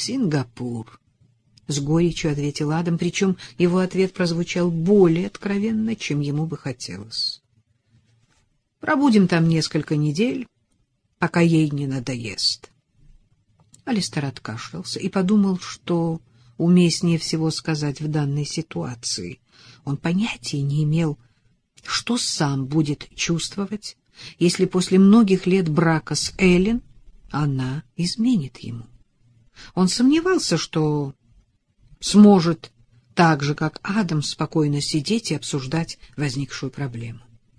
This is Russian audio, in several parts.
Сингапур, — с горечью ответил Адам, причем его ответ прозвучал более откровенно, чем ему бы хотелось. Пробудем там несколько недель, пока ей не надоест. Алистер откашлялся и подумал, что уместнее всего сказать в данной ситуации. Он понятия не имел, что сам будет чувствовать, если после многих лет брака с Эллен она изменит ему. Он сомневался, что сможет так же, как Адам, спокойно сидеть и обсуждать возникшую проблему.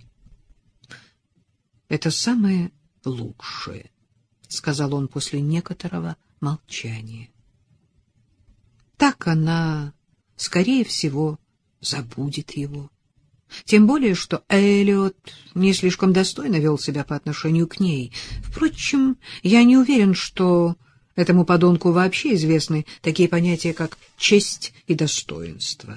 «Это самое лучшее», — сказал он после некоторого молчания. «Так она, скорее всего, забудет его. Тем более, что Эллиот не слишком достойно вел себя по отношению к ней. Впрочем, я не уверен, что этому подонку вообще известны такие понятия, как честь и достоинство».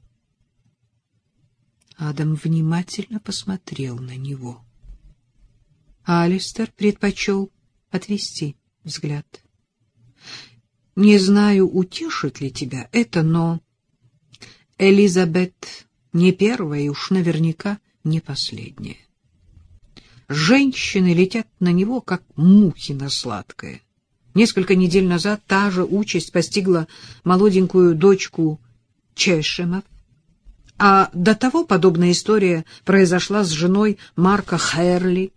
Адам внимательно посмотрел на него. Алистер предпочел отвести взгляд. «Не знаю, утешит ли тебя это, но Элизабет не первая и уж наверняка не последняя. Женщины летят на него, как мухи на сладкое. Несколько недель назад та же участь постигла молоденькую дочку Чешемов, а до того подобная история произошла с женой Марка Херли.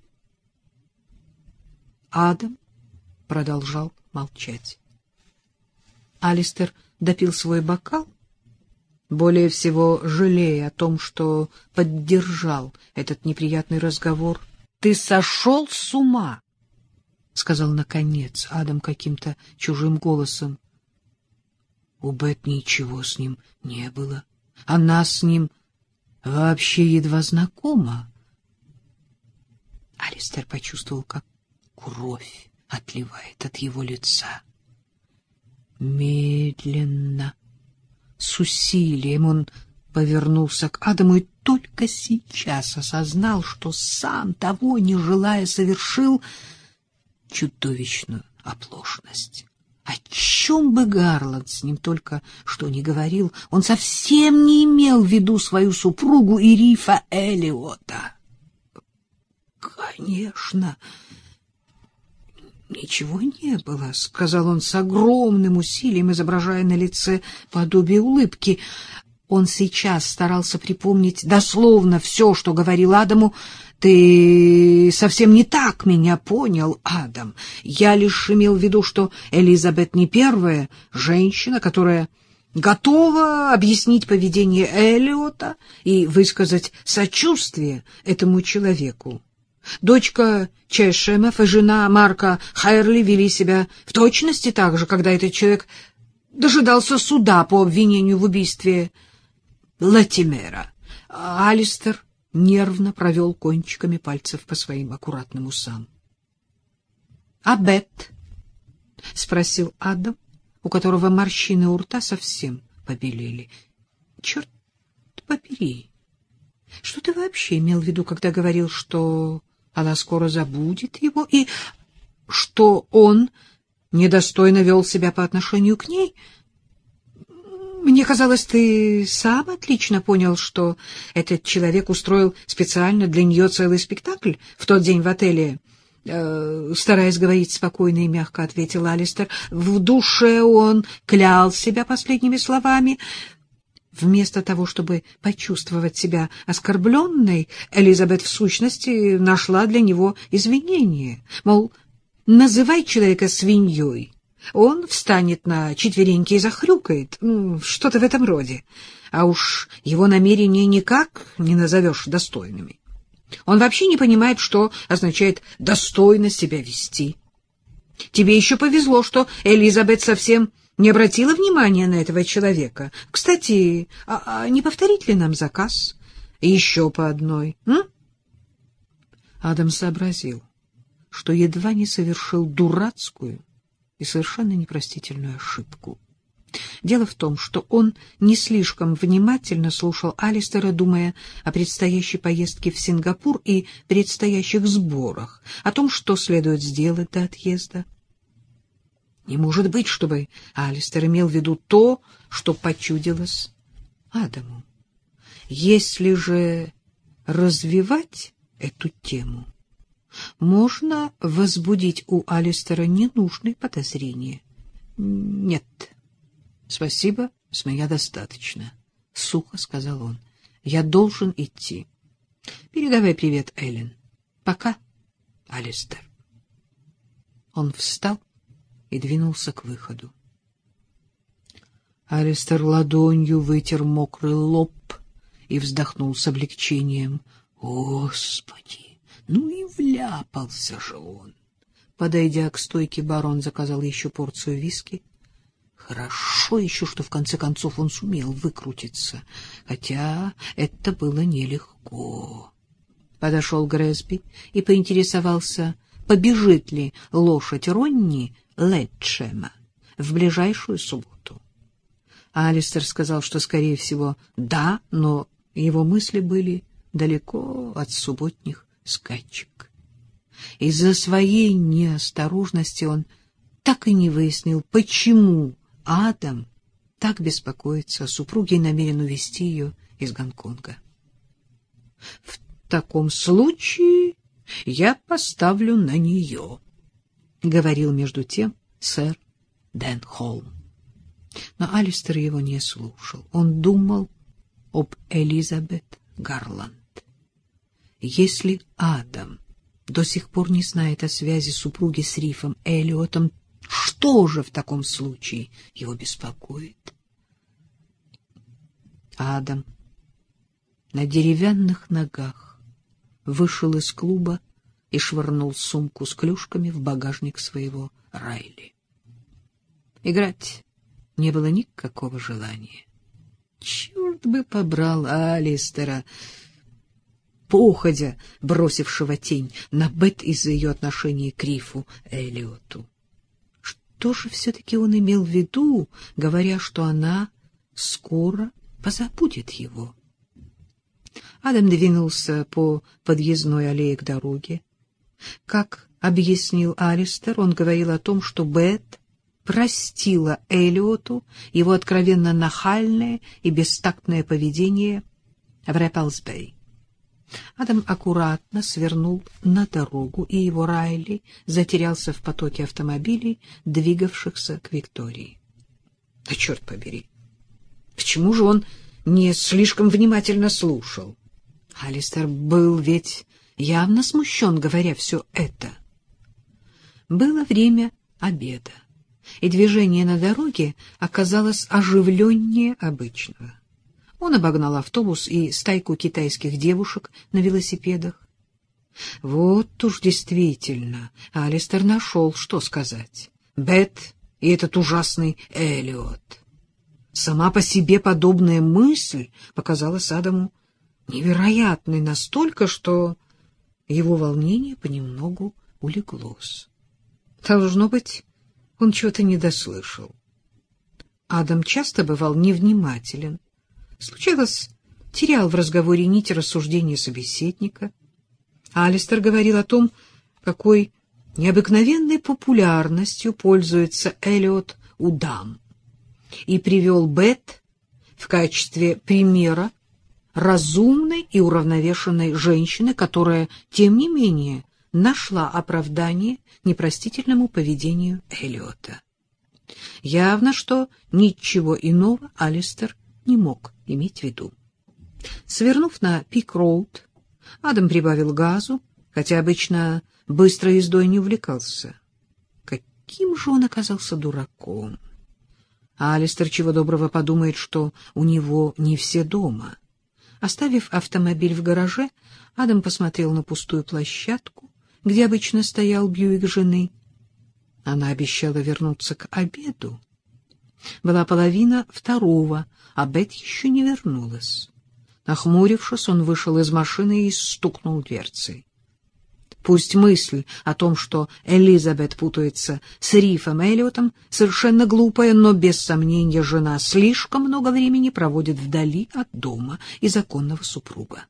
Адам продолжал молчать. Алистер допил свой бокал, более всего жалея о том, что поддержал этот неприятный разговор. — Ты сошел с ума! — сказал наконец Адам каким-то чужим голосом. У Бет ничего с ним не было. Она с ним вообще едва знакома. Алистер почувствовал, как кровь отливает от его лица. Медленно, с усилием он повернулся к Адаму и только сейчас осознал, что сам, того не желая, совершил чудовищную оплошность. О чем бы Гарланд с ним только что не говорил, он совсем не имел в виду свою супругу и Рифа Эллиота. Конечно, ничего не было, — сказал он с огромным усилием, изображая на лице подобие улыбки. Он сейчас старался припомнить дословно все, что говорил Адаму. «Ты совсем не так меня понял, Адам. Я лишь имел в виду, что Элизабет не первая женщина, которая готова объяснить поведение Эллиота и высказать сочувствие этому человеку. Дочка Чешемов и жена Марка Хайерли вели себя в точности так же, когда этот человек дожидался суда по обвинению в убийстве Латимера». Алистер нервно провел кончиками пальцев по своим аккуратным усам. — А Бет? — спросил Адам, у которого морщины у рта совсем побелели. — Черт побери! Что ты вообще имел в виду, когда говорил, что она скоро забудет его, и что он недостойно вел себя по отношению к ней? Мне казалось, ты сам отлично понял, что этот человек устроил специально для нее целый спектакль в тот день в отеле. Стараясь говорить спокойно и мягко, ответил Алистер. В душе он клял себя последними словами. Вместо того, чтобы почувствовать себя оскорбленной, Элизабет в сущности нашла для него извинение. Мол, называй человека свиньей. Он встанет на четвереньки и захрюкает, что-то в этом роде. А уж его намерения никак не назовешь достойными. Он вообще не понимает, что означает «достойно себя вести». Тебе еще повезло, что Элизабет совсем не обратила внимания на этого человека. Кстати, не повторить ли нам заказ? Еще по одной, Адам сообразил, что едва не совершил дурацкую и совершенно непростительную ошибку. Дело в том, что он не слишком внимательно слушал Алистера, думая о предстоящей поездке в Сингапур и предстоящих сборах, о том, что следует сделать до отъезда. Не может быть, чтобы Алистер имел в виду то, что почудилось Адаму. Если же развивать эту тему, можно возбудить у Алистера ненужные подозрения. — Нет, спасибо, с меня достаточно, — сухо сказал он. — Я должен идти. Передавай привет, Эллен. Пока, Алистер. Он встал и двинулся к выходу. Алистер ладонью вытер мокрый лоб и вздохнул с облегчением. Господи, ну и вляпался же он. Подойдя к стойке бара, он заказал еще порцию виски. Хорошо еще, что в конце концов он сумел выкрутиться, хотя это было нелегко. Подошел Грэсби и поинтересовался, побежит ли лошадь Ронни Летчема в ближайшую субботу. Алистер сказал, что, скорее всего, да, но его мысли были далеко от субботних скачек. Из-за своей неосторожности он так и не выяснил, почему Адам так беспокоится о супруге и намерен увезти ее из Гонконга. — В таком случае я поставлю на нее, — говорил между тем сэр Денхолм. Но Алистер его не слушал. Он думал об Элизабет Гарланд. Если Адам до сих пор не знает о связи супруги с Рифом Эллиотом, что же в таком случае его беспокоит? Адам на деревянных ногах вышел из клуба и швырнул сумку с клюшками в багажник своего Райли. Играть не было никакого желания. Черт бы побрал Алистера, походя бросившего тень на Бет из-за ее отношения к Рифу Эллиоту. Что же все-таки он имел в виду, говоря, что она скоро позабудет его? Адам двинулся по подъездной аллее к дороге. Как объяснил Алистер, он говорил о том, что Бет простила Эллиоту его откровенно нахальное и бестактное поведение в Рэпплс-Бэй. Адам аккуратно свернул на дорогу, и его Райли затерялся в потоке автомобилей, двигавшихся к Виктории. Да черт побери! Почему же он не слишком внимательно слушал? Алистер был ведь явно смущен, говоря все это. Было время обеда, и движение на дороге оказалось оживленнее обычного. Он обогнал автобус и стайку китайских девушек на велосипедах. Вот уж действительно, Алистер нашел, что сказать. Бет и этот ужасный Эллиот. Сама по себе подобная мысль показалась Адаму невероятной настолько, что его волнение понемногу улеглось. Должно быть, он чего-то недослышал. Адам часто бывал невнимателен. Случалось, терял в разговоре нить рассуждения собеседника. Алистер говорил о том, какой необыкновенной популярностью пользуется Эллиот у дам, и привел Бет в качестве примера разумной и уравновешенной женщины, которая, тем не менее, нашла оправдание непростительному поведению Эллиота. Явно, что ничего иного Алистер не мог иметь в виду. Свернув на Пик-роуд, Адам прибавил газу, хотя обычно быстрой ездой не увлекался. Каким же он оказался дураком! Алистер чего доброго подумает, что у него не все дома. Оставив автомобиль в гараже, Адам посмотрел на пустую площадку, где обычно стоял Бьюик жены. Она обещала вернуться к обеду. Была 1:30, а Бет еще не вернулась. Нахмурившись, он вышел из машины и стукнул дверцей. Пусть мысль о том, что Элизабет путается с Рифом Эллиотом, совершенно глупая, но без сомнения жена слишком много времени проводит вдали от дома и законного супруга.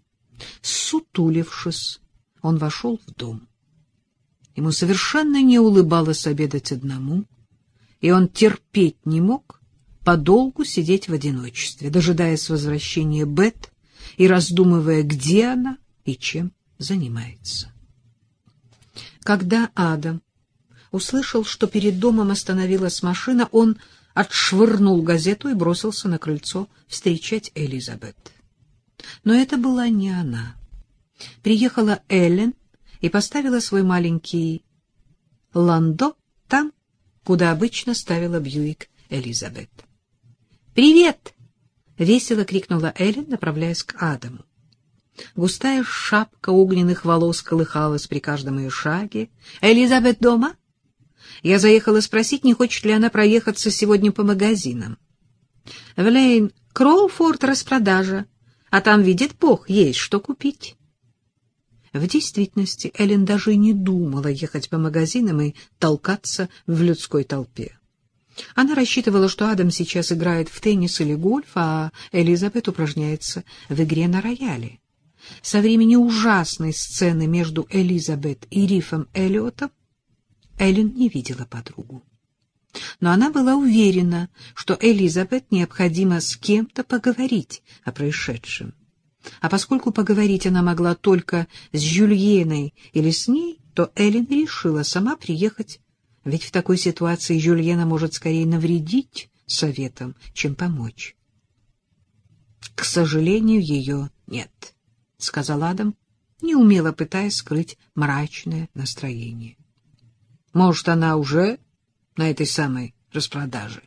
Сутулившись, он вошел в дом. Ему совершенно не улыбалось обедать одному. и он терпеть не мог подолгу сидеть в одиночестве, дожидаясь возвращения Бет и раздумывая, где она и чем занимается. Когда Адам услышал, что перед домом остановилась машина, он отшвырнул газету и бросился на крыльцо встречать Элизабет. Но это была не она. Приехала Эллен и поставила свой маленький ландо там, куда обычно ставила Бьюик Элизабет. «Привет!» — весело крикнула Эллен, направляясь к Адаму. Густая шапка огненных волос колыхалась при каждом ее шаге. «Элизабет дома? Я заехала спросить, не хочет ли она проехаться сегодня по магазинам. В Лейн Кроуфорд распродажа, а там, видит Бог, есть что купить». В действительности Эллен даже и не думала ехать по магазинам и толкаться в людской толпе. Она рассчитывала, что Адам сейчас играет в теннис или гольф, а Элизабет упражняется в игре на рояле. Со времени ужасной сцены между Элизабет и Рифом Эллиотом Эллен не видела подругу. Но она была уверена, что Элизабет необходимо с кем-то поговорить о происшедшем. А поскольку поговорить она могла только с Жюльеной или с ней, то Эллен решила сама приехать, ведь в такой ситуации Жюльена может скорее навредить советом, чем помочь. — К сожалению, ее нет, — сказал Адам, неумело пытаясь скрыть мрачное настроение. — Может, она уже на этой самой распродаже?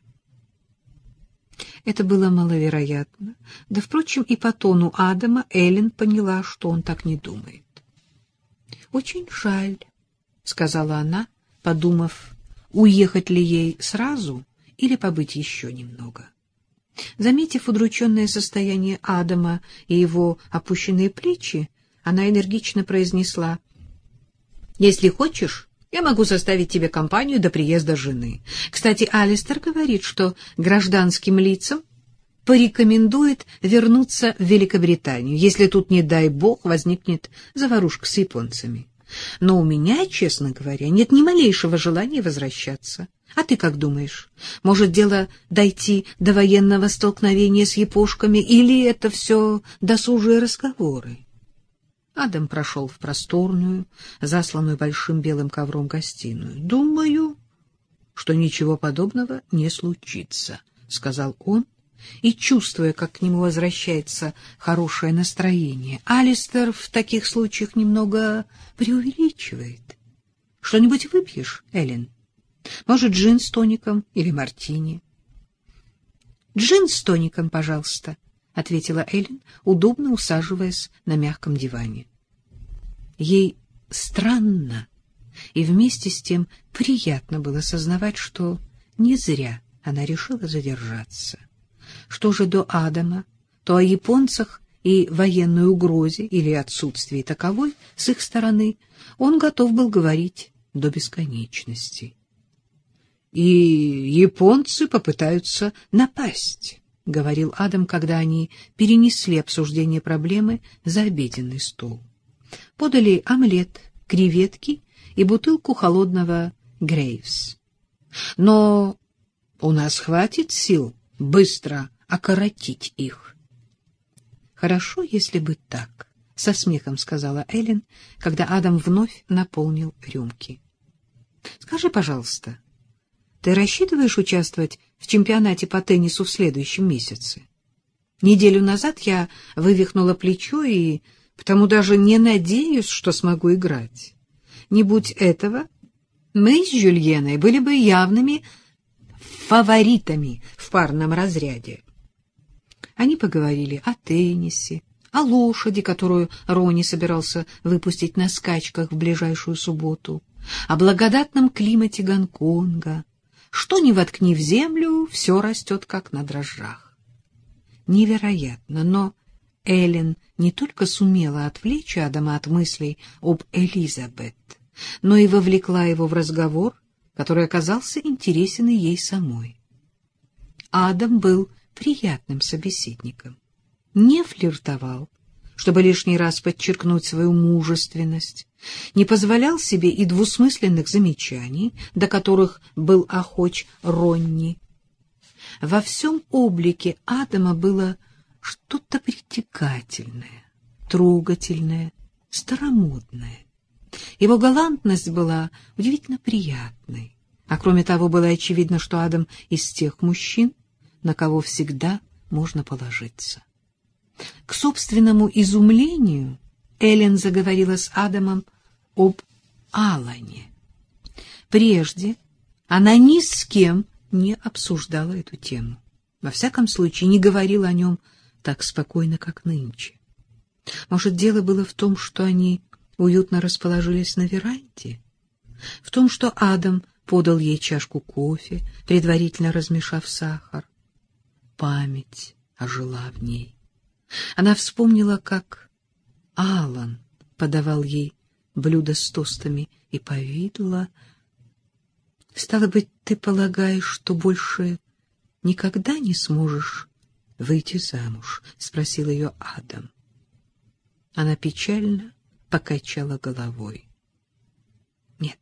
Это было маловероятно. Да, впрочем, и по тону Адама Эллен поняла, что он так не думает. — Очень жаль, — сказала она, подумав, уехать ли ей сразу или побыть еще немного. Заметив удрученное состояние Адама и его опущенные плечи, она энергично произнесла: «Если хочешь, я могу составить тебе компанию до приезда жены. Кстати, Алистер говорит, что гражданским лицам порекомендует вернуться в Великобританию, если тут, не дай бог, возникнет заварушка с японцами. Но у меня, честно говоря, нет ни малейшего желания возвращаться. А ты как думаешь? Может, дело дойти до военного столкновения с япошками, или это все досужие разговоры?» Адам прошел в просторную, засланную большим белым ковром гостиную. «Думаю, что ничего подобного не случится», — сказал он, и, чувствуя, как к нему возвращается хорошее настроение, Алистер в таких случаях немного преувеличивает. «Что-нибудь выпьешь, Эллен? Может, джин с тоником или мартини?» «Джин с тоником, пожалуйста», — ответила Эллен, удобно усаживаясь на мягком диване. Ей странно и вместе с тем приятно было сознавать, что не зря она решила задержаться. Что же до Адама, то о японцах и военной угрозе или отсутствии таковой с их стороны он готов был говорить до бесконечности. «И японцы попытаются напасть», — говорил Адам, когда они перенесли обсуждение проблемы за обеденный стол. Подали омлет, креветки и бутылку холодного Грейвс. «Но у нас хватит сил быстро окоротить их». «Хорошо, если бы так», — со смехом сказала Эллен, когда Адам вновь наполнил рюмки. «Скажи, пожалуйста, ты рассчитываешь участвовать в чемпионате по теннису в следующем месяце? Неделю назад я вывихнула плечо и потому даже не надеюсь, что смогу играть. Не будь этого, мы с Жюльеной были бы явными фаворитами в парном разряде». Они поговорили о теннисе, о лошади, которую Рони собирался выпустить на скачках в ближайшую субботу, о благодатном климате Гонконга. Что ни воткни в землю, все растет, как на дрожжах. Невероятно, но Эллен не только сумела отвлечь Адама от мыслей об Элизабет, но и вовлекла его в разговор, который оказался интересен и ей самой. Адам был приятным собеседником, не флиртовал, чтобы лишний раз подчеркнуть свою мужественность, не позволял себе и двусмысленных замечаний, до которых был охоч Ронни. Во всем облике Адама было что-то притягательное, трогательное, старомодное. Его галантность была удивительно приятной, а кроме того, было очевидно, что Адам из тех мужчин, на кого всегда можно положиться. К собственному изумлению Эллен заговорила с Адамом об Алане. Прежде она ни с кем не обсуждала эту тему. Во всяком случае, не говорила о нем так спокойно, как нынче. Может, дело было в том, что они уютно расположились на веранде, в том, что Адам подал ей чашку кофе, предварительно размешав сахар. Память ожила в ней. Она вспомнила, как Алан подавал ей блюдо с тостами и повидла. «Стало быть, ты полагаешь, что больше никогда не сможешь выйти замуж?» — спросил ее Адам. Она печально покачала головой. «Нет.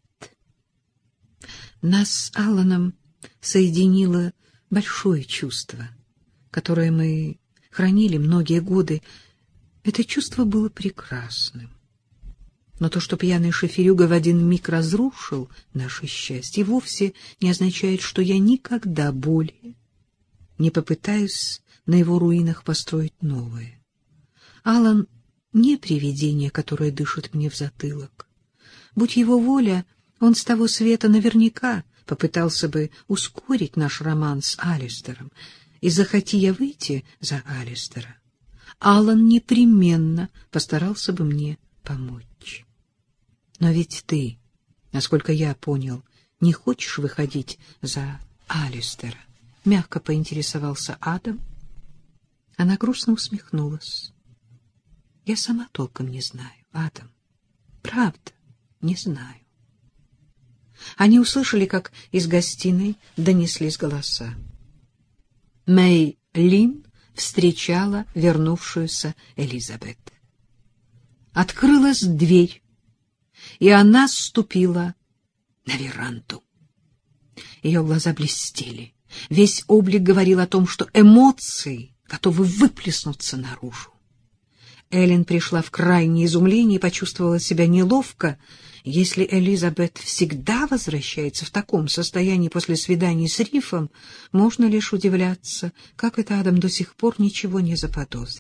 Нас с Аланом соединило большое чувство, которое мы хранили многие годы. Это чувство было прекрасным. Но то, что пьяный шоферюга в один миг разрушил наше счастье, вовсе не означает, что я никогда более не попытаюсь на его руинах построить новое. Алан не привидение, которое дышит мне в затылок. Будь его воля, он с того света наверняка попытался бы ускорить наш роман с Алистером, и захоти я выйти за Алистера, Алан непременно постарался бы мне помочь. Но ведь ты, насколько я понял, не хочешь выходить за Алистера? Мягко поинтересовался Адам. Она грустно усмехнулась. Я сама толком не знаю, Адам. Правда, не знаю. Они услышали, как из гостиной донеслись голоса. Мэй Лин встречала вернувшуюся Элизабет. Открылась дверь, и она ступила на веранду. Ее глаза блестели. Весь облик говорил о том, что эмоции готовы выплеснуться наружу. Эллен пришла в крайнее изумление и почувствовала себя неловко. Если Элизабет всегда возвращается в таком состоянии после свиданий с Рифом, можно лишь удивляться, как это Адам до сих пор ничего не заподозрил.